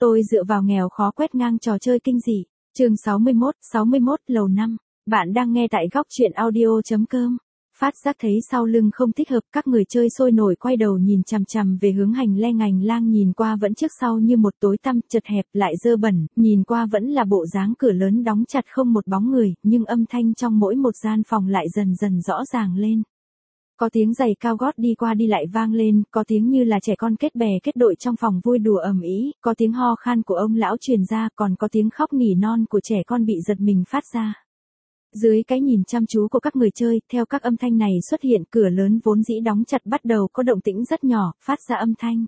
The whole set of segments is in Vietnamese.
Tôi dựa vào nghèo khó quét ngang trò chơi kinh dị. Chương 61 lầu 5. Bạn đang nghe tại góc truyện audio.com. Phát giác thấy sau lưng không thích hợp, các người chơi sôi nổi quay đầu nhìn chằm chằm về hướng hành lang nhìn qua vẫn trước sau như một tối tăm, chật hẹp lại dơ bẩn, nhìn qua vẫn là bộ dáng cửa lớn đóng chặt không một bóng người, nhưng âm thanh trong mỗi một gian phòng lại dần dần rõ ràng lên. Có tiếng giày cao gót đi qua đi lại vang lên, có tiếng như là trẻ con kết bè kết đội trong phòng vui đùa ầm ĩ, có tiếng ho khan của ông lão truyền ra, còn có tiếng khóc nỉ non của trẻ con bị giật mình phát ra. Dưới cái nhìn chăm chú của các người chơi, theo các âm thanh này xuất hiện, cửa lớn vốn dĩ đóng chặt bắt đầu có động tĩnh rất nhỏ, phát ra âm thanh.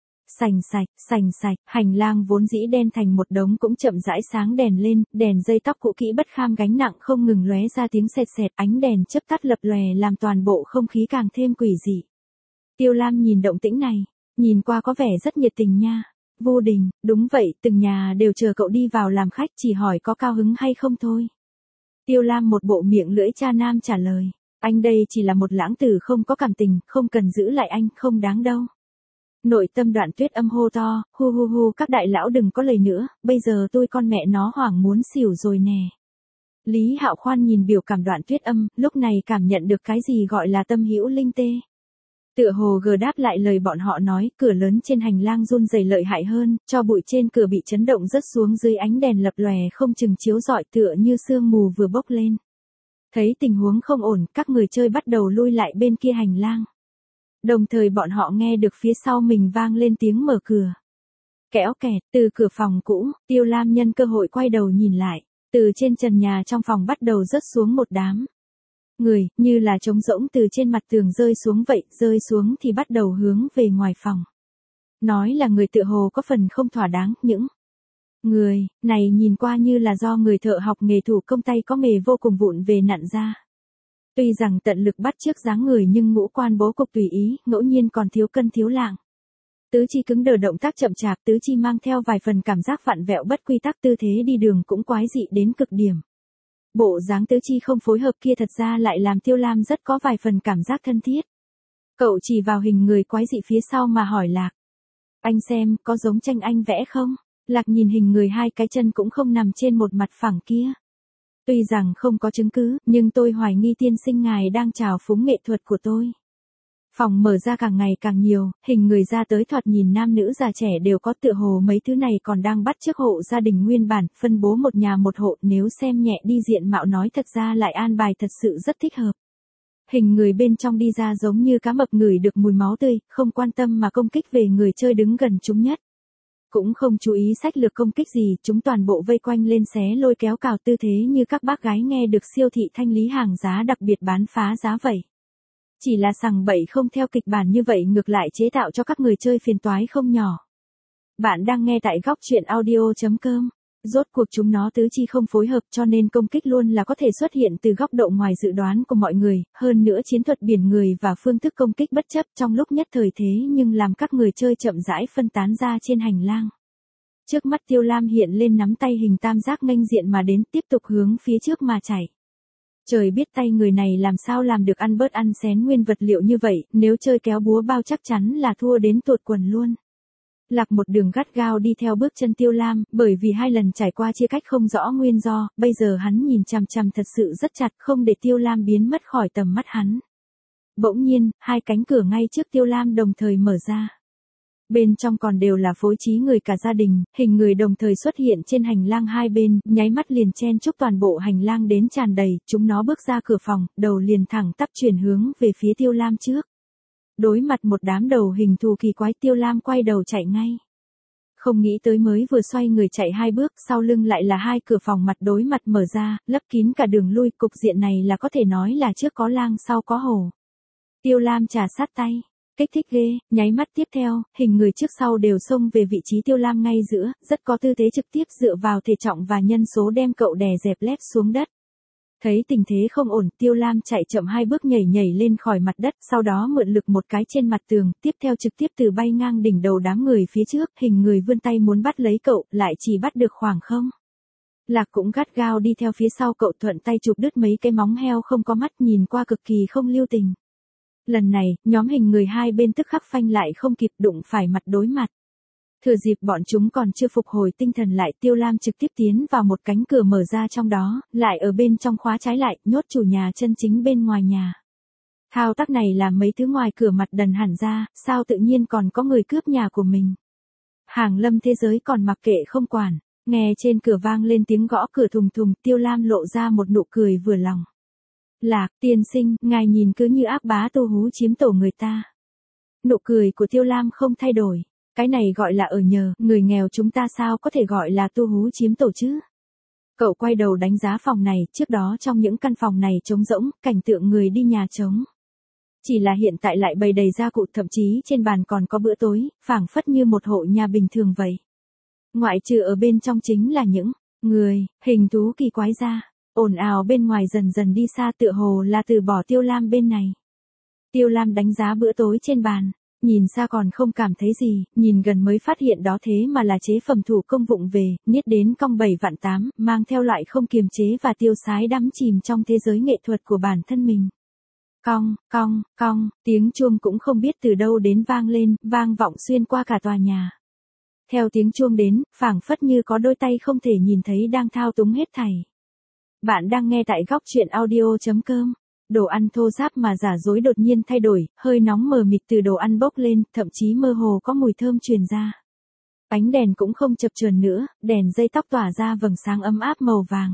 Sành sạch, hành lang vốn dĩ đen thành một đống cũng chậm rãi sáng đèn lên, đèn dây tóc cũ kỹ bất kham gánh nặng không ngừng lóe ra tiếng sệt sệt, ánh đèn chớp tắt lập lòe làm toàn bộ không khí càng thêm quỷ dị. Tiêu Lam nhìn động tĩnh này, nhìn qua có vẻ rất nhiệt tình nha. Vô Đình, đúng vậy, từng nhà đều chờ cậu đi vào làm khách, chỉ hỏi có cao hứng hay không thôi. Tiêu Lam một bộ miệng lưỡi cha nam trả lời, anh đây chỉ là một lãng tử không có cảm tình, không cần giữ lại anh, không đáng đâu. Nội tâm Đoạn Tuyết Âm hô to, hu các đại lão đừng có lời nữa, bây giờ tôi con mẹ nó hoảng muốn xỉu rồi nè. Lý Hạo Khoan nhìn biểu cảm Đoạn Tuyết Âm, lúc này cảm nhận được cái gì gọi là tâm hữu linh tê. Tựa hồ gờ đáp lại lời bọn họ nói, cửa lớn trên hành lang run rẩy lợi hại hơn, cho bụi trên cửa bị chấn động rớt xuống dưới ánh đèn lập lòe không chừng chiếu rọi tựa như sương mù vừa bốc lên. Thấy tình huống không ổn, các người chơi bắt đầu lui lại bên kia hành lang. Đồng thời bọn họ nghe được phía sau mình vang lên tiếng mở cửa. Kéo kẹt, từ cửa phòng cũ, Tiêu Lam nhân cơ hội quay đầu nhìn lại. Từ trên trần nhà trong phòng bắt đầu rớt xuống một đám người, như là trống rỗng từ trên mặt tường rơi xuống vậy, rơi xuống thì bắt đầu hướng về ngoài phòng. Nói là người tựa hồ có phần không thỏa đáng, những người này nhìn qua như là do người thợ học nghề thủ công tay có nghề vô cùng vụn về nặn ra. Tuy rằng tận lực bắt chước dáng người nhưng ngũ quan bố cục tùy ý, ngẫu nhiên còn thiếu cân thiếu lạng. Tứ chi cứng đờ động tác chậm chạp, tứ chi mang theo vài phần cảm giác vặn vẹo bất quy tắc, tư thế đi đường cũng quái dị đến cực điểm. Bộ dáng tứ chi không phối hợp kia thật ra lại làm Tiêu Lam rất có vài phần cảm giác thân thiết. Cậu chỉ vào hình người quái dị phía sau mà hỏi Lạc. Anh xem, có giống tranh anh vẽ không? Lạc nhìn hình người hai cái chân cũng không nằm trên một mặt phẳng kia. Tuy rằng không có chứng cứ, nhưng tôi hoài nghi tiên sinh ngài đang trào phúng nghệ thuật của tôi. Phòng mở ra càng ngày càng nhiều, hình người ra tới thoạt nhìn nam nữ già trẻ đều có, tựa hồ mấy thứ này còn đang bắt chước hộ gia đình nguyên bản, phân bố một nhà một hộ, nếu xem nhẹ đi diện mạo nói thật ra lại an bài thật sự rất thích hợp. Hình người bên trong đi ra giống như cá mập ngửi được mùi máu tươi, không quan tâm mà công kích về người chơi đứng gần chúng nhất. Cũng không chú ý sách lược công kích gì, chúng toàn bộ vây quanh lên xé lôi kéo cào tư thế như các bác gái nghe được siêu thị thanh lý hàng giá đặc biệt bán phá giá vậy. Chỉ là sằng bậy không theo kịch bản như vậy ngược lại chế tạo cho các người chơi phiền toái không nhỏ. Bạn đang nghe tại góc truyện audio.com. Rốt cuộc chúng nó tứ chi không phối hợp cho nên công kích luôn là có thể xuất hiện từ góc độ ngoài dự đoán của mọi người, hơn nữa chiến thuật biển người và phương thức công kích bất chấp trong lúc nhất thời thế nhưng làm các người chơi chậm rãi phân tán ra trên hành lang. Trước mắt Tiêu Lam hiện lên nắm tay hình tam giác nghênh diện mà đến, tiếp tục hướng phía trước mà chạy. Trời biết tay người này làm sao làm được ăn bớt ăn xén nguyên vật liệu như vậy, nếu chơi kéo búa bao chắc chắn là thua đến tuột quần luôn. Lạc một đường gắt gao đi theo bước chân Tiêu Lam, bởi vì hai lần trải qua chia cách không rõ nguyên do, bây giờ hắn nhìn chằm chằm thật sự rất chặt, không để Tiêu Lam biến mất khỏi tầm mắt hắn. Bỗng nhiên, hai cánh cửa ngay trước Tiêu Lam đồng thời mở ra. Bên trong còn đều là phối trí người cả gia đình, hình người đồng thời xuất hiện trên hành lang hai bên, nháy mắt liền chen chúc toàn bộ hành lang đến tràn đầy, chúng nó bước ra cửa phòng, đầu liền thẳng tắp chuyển hướng về phía Tiêu Lam trước. Đối mặt một đám đầu hình thù kỳ quái, Tiêu Lam quay đầu chạy ngay. Không nghĩ tới mới vừa xoay người chạy hai bước, sau lưng lại là hai cửa phòng mặt đối mặt mở ra, lấp kín cả đường lui, cục diện này là có thể nói là trước có lang sau có hổ. Tiêu Lam trà sát tay. Kích thích ghê, nháy mắt tiếp theo, hình người trước sau đều xông về vị trí Tiêu Lam ngay giữa, rất có tư thế trực tiếp dựa vào thể trọng và nhân số đem cậu đè dẹp lép xuống đất. Thấy tình thế không ổn, Tiêu Lam chạy chậm hai bước nhảy lên khỏi mặt đất, sau đó mượn lực một cái trên mặt tường, tiếp theo trực tiếp từ bay ngang đỉnh đầu đám người phía trước, hình người vươn tay muốn bắt lấy cậu, lại chỉ bắt được khoảng không. Lạc cũng gắt gao đi theo phía sau cậu, thuận tay chụp đứt mấy cái móng heo không có mắt, nhìn qua cực kỳ không lưu tình. Lần này, nhóm hình người hai bên tức khắc phanh lại không kịp, đụng phải mặt đối mặt. Thừa dịp bọn chúng còn chưa phục hồi tinh thần lại, Tiêu Lam trực tiếp tiến vào một cánh cửa mở ra trong đó, lại ở bên trong khóa trái lại, nhốt chủ nhà chân chính bên ngoài nhà. Thao tác này làm mấy thứ ngoài cửa mặt đần hẳn ra, sao tự nhiên còn có người cướp nhà của mình. Hàng Lâm thế giới còn mặc kệ không quản, nghe trên cửa vang lên tiếng gõ cửa thùng thùng, Tiêu Lam lộ ra một nụ cười vừa lòng. Lạc, tiên sinh, ngài nhìn cứ như ác bá tu hú chiếm tổ người ta. Nụ cười của Tiêu Lam không thay đổi. Cái này gọi là ở nhờ, người nghèo chúng ta sao có thể gọi là tu hú chiếm tổ chứ? Cậu quay đầu đánh giá phòng này, trước đó trong những căn phòng này trống rỗng, cảnh tượng người đi nhà trống. Chỉ là hiện tại lại bày đầy gia cụ, thậm chí trên bàn còn có bữa tối, phảng phất như một hộ nhà bình thường vậy. Ngoại trừ ở bên trong chính là những người, hình thú kỳ quái ra, ồn ào bên ngoài dần dần đi xa, tựa hồ là từ bỏ Tiêu Lam bên này. Tiêu Lam đánh giá bữa tối trên bàn. Nhìn xa còn không cảm thấy gì, nhìn gần mới phát hiện đó thế mà là chế phẩm thủ công vụng về, niết đến cong 7 vạn 8, mang theo loại không kiềm chế và tiêu sái đắm chìm trong thế giới nghệ thuật của bản thân mình. Cong, cong, cong, tiếng chuông cũng không biết từ đâu đến vang lên, vang vọng xuyên qua cả tòa nhà. Theo tiếng chuông đến, phảng phất như có đôi tay không thể nhìn thấy đang thao túng hết thảy. Bạn đang nghe tại góc truyện audio.com. Đồ ăn thô ráp mà giả dối đột nhiên thay đổi, hơi nóng mờ mịt từ đồ ăn bốc lên, thậm chí mơ hồ có mùi thơm truyền ra. Ánh đèn cũng không chập chờn nữa, đèn dây tóc tỏa ra vầng sáng ấm áp màu vàng.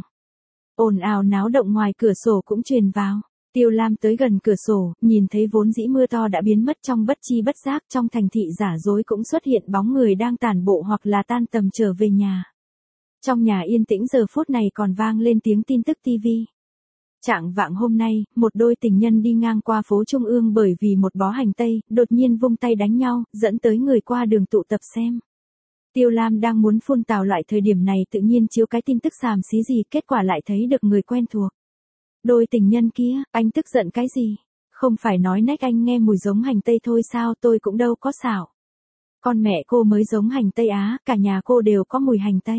Ồn ào náo động ngoài cửa sổ cũng truyền vào. Tiêu Lam tới gần cửa sổ, nhìn thấy vốn dĩ mưa to đã biến mất trong bất chi bất giác, trong thành thị giả dối cũng xuất hiện bóng người đang tản bộ hoặc là tan tầm trở về nhà. Trong nhà yên tĩnh giờ phút này còn vang lên tiếng tin tức TV. Trạng vạng hôm nay, một đôi tình nhân đi ngang qua phố Trung ương bởi vì một bó hành tây, đột nhiên vung tay đánh nhau, dẫn tới người qua đường tụ tập xem. Tiêu Lam đang muốn phun tào loại thời điểm này tự nhiên chiếu cái tin tức xàm xí gì, kết quả lại thấy được người quen thuộc. Đôi tình nhân kia, anh tức giận cái gì? Không phải nói nách anh nghe mùi giống hành tây thôi sao, tôi cũng đâu có xảo. Con mẹ cô mới giống hành tây á, cả nhà cô đều có mùi hành tây.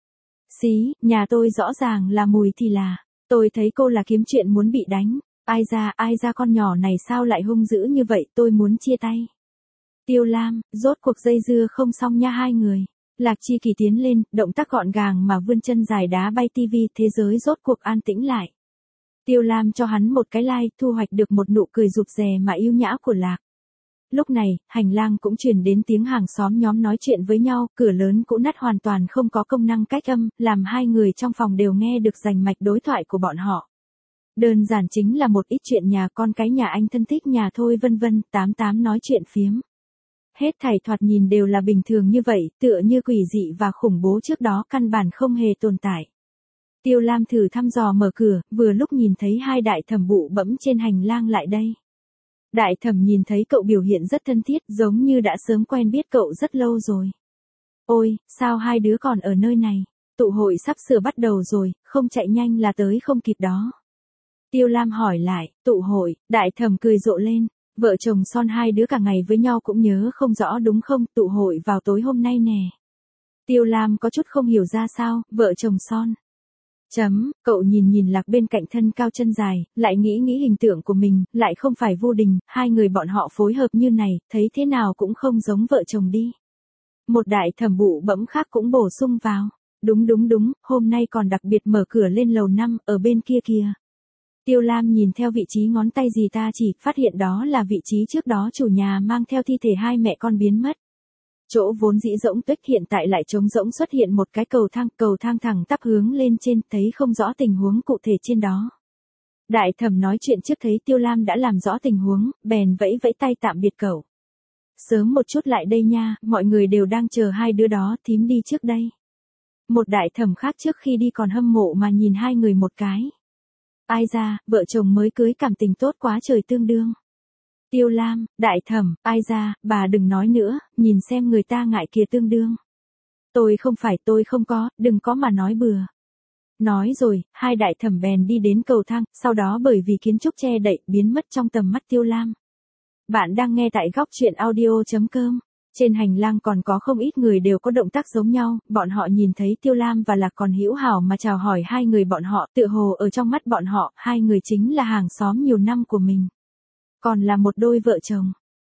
Xí, nhà tôi rõ ràng là mùi thì là. Tôi thấy cô là kiếm chuyện muốn bị đánh. Ai ra con nhỏ này sao lại hung dữ như vậy, tôi muốn chia tay. Tiêu Lam, rốt cuộc dây dưa không xong nha hai người. Lạc Chi Kỳ tiến lên, động tác gọn gàng mà vươn chân dài đá bay tivi, thế giới rốt cuộc an tĩnh lại. Tiêu Lam cho hắn một cái like, thu hoạch được một nụ cười rụt rè mà yêu nhã của Lạc. Lúc này, hành lang cũng truyền đến tiếng hàng xóm nhóm nói chuyện với nhau, cửa lớn cũ nát hoàn toàn không có công năng cách âm, làm hai người trong phòng đều nghe được rành mạch đối thoại của bọn họ. Đơn giản chính là một ít chuyện nhà con cái nhà anh thân thích nhà thôi vân vân, tám nói chuyện phiếm. Hết thảy thoạt nhìn đều là bình thường như vậy, tựa như quỷ dị và khủng bố trước đó căn bản không hề tồn tại. Tiêu Lam thử thăm dò mở cửa, vừa lúc nhìn thấy hai đại thẩm bụ bẫm trên hành lang lại đây. Đại thẩm nhìn thấy cậu biểu hiện rất thân thiết, giống như đã sớm quen biết cậu rất lâu rồi. Ôi, sao hai đứa còn ở nơi này? Tụ hội sắp sửa bắt đầu rồi, không chạy nhanh là tới không kịp đó. Tiêu Lam hỏi lại, tụ hội, đại thẩm cười rộ lên. Vợ chồng son hai đứa cả ngày với nhau cũng nhớ không rõ đúng không, tụ hội vào tối hôm nay nè. Tiêu Lam có chút không hiểu ra sao, vợ chồng son. Cậu nhìn Lạc bên cạnh thân cao chân dài, lại nghĩ hình tượng của mình, lại không phải Vu Đình, hai người bọn họ phối hợp như này, thấy thế nào cũng không giống vợ chồng đi. Một đại thẩm bụ bẫm khác cũng bổ sung vào. Đúng, hôm nay còn đặc biệt mở cửa lên lầu 5, ở bên kia kìa. Tiêu Lam nhìn theo vị trí ngón tay dì ta chỉ, phát hiện đó là vị trí trước đó chủ nhà mang theo thi thể hai mẹ con biến mất. Chỗ vốn dĩ rỗng tuếch hiện tại lại trống rỗng, xuất hiện một cái cầu thang thẳng tắp hướng lên trên, thấy không rõ tình huống cụ thể trên đó. Đại thẩm nói chuyện trước thấy Tiêu Lam đã làm rõ tình huống, bèn vẫy tay tạm biệt cậu. Sớm một chút lại đây nha, mọi người đều đang chờ hai đứa đó, thím đi trước đây. Một đại thẩm khác trước khi đi còn hâm mộ mà nhìn hai người một cái. Ai ra, vợ chồng mới cưới cảm tình tốt quá trời tương đương. Tiêu Lam, đại thẩm, ai ra, bà đừng nói nữa, nhìn xem người ta ngại kìa tương đương. Tôi không có, đừng có mà nói bừa. Nói rồi, hai đại thẩm bèn đi đến cầu thang, sau đó bởi vì kiến trúc che đậy, biến mất trong tầm mắt Tiêu Lam. Bạn đang nghe tại góc truyện audio.com. Trên hành lang còn có không ít người đều có động tác giống nhau, bọn họ nhìn thấy Tiêu Lam và Lạc còn hữu hảo mà chào hỏi hai người bọn họ, tựa hồ ở trong mắt bọn họ, hai người chính là hàng xóm nhiều năm của mình. Còn là một đôi vợ chồng.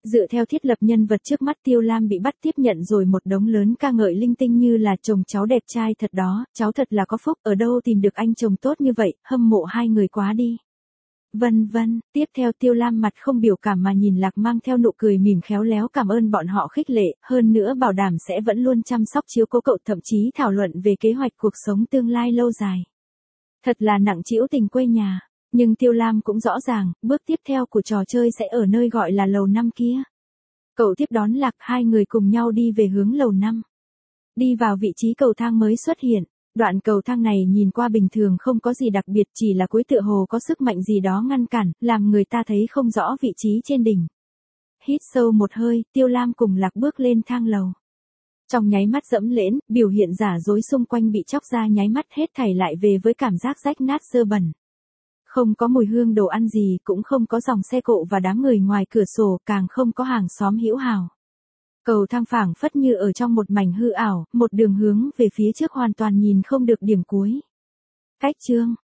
Dựa theo thiết lập nhân vật trước mắt Tiêu Lam bị bắt tiếp nhận rồi một đống lớn ca ngợi linh tinh như là chồng cháu đẹp trai thật đó, cháu thật là có phúc, ở đâu tìm được anh chồng tốt như vậy, hâm mộ hai người quá đi. Vân vân, tiếp theo Tiêu Lam mặt không biểu cảm mà nhìn Lạc mang theo nụ cười mỉm khéo léo cảm ơn bọn họ khích lệ, hơn nữa bảo đảm sẽ vẫn luôn chăm sóc chiếu cố cậu, thậm chí thảo luận về kế hoạch cuộc sống tương lai lâu dài. Thật là nặng trĩu tình quê nhà. Nhưng Tiêu Lam cũng rõ ràng, bước tiếp theo của trò chơi sẽ ở nơi gọi là lầu 5 kia. Cậu tiếp đón Lạc, hai người cùng nhau đi về hướng lầu 5. Đi vào vị trí cầu thang mới xuất hiện. Đoạn cầu thang này nhìn qua bình thường không có gì đặc biệt, chỉ là cuối tựa hồ có sức mạnh gì đó ngăn cản, làm người ta thấy không rõ vị trí trên đỉnh. Hít sâu một hơi, Tiêu Lam cùng Lạc bước lên thang lầu. Trong nháy mắt dẫm lễn, biểu hiện giả dối xung quanh bị chóc ra nháy mắt hết thảy lại về với cảm giác rách nát dơ bẩn. Không có mùi hương đồ ăn gì, cũng không có dòng xe cộ và đám người ngoài cửa sổ, càng không có hàng xóm hữu hào. Cầu thang phảng phất như ở trong một mảnh hư ảo, một đường hướng về phía trước hoàn toàn nhìn không được điểm cuối. Cách chương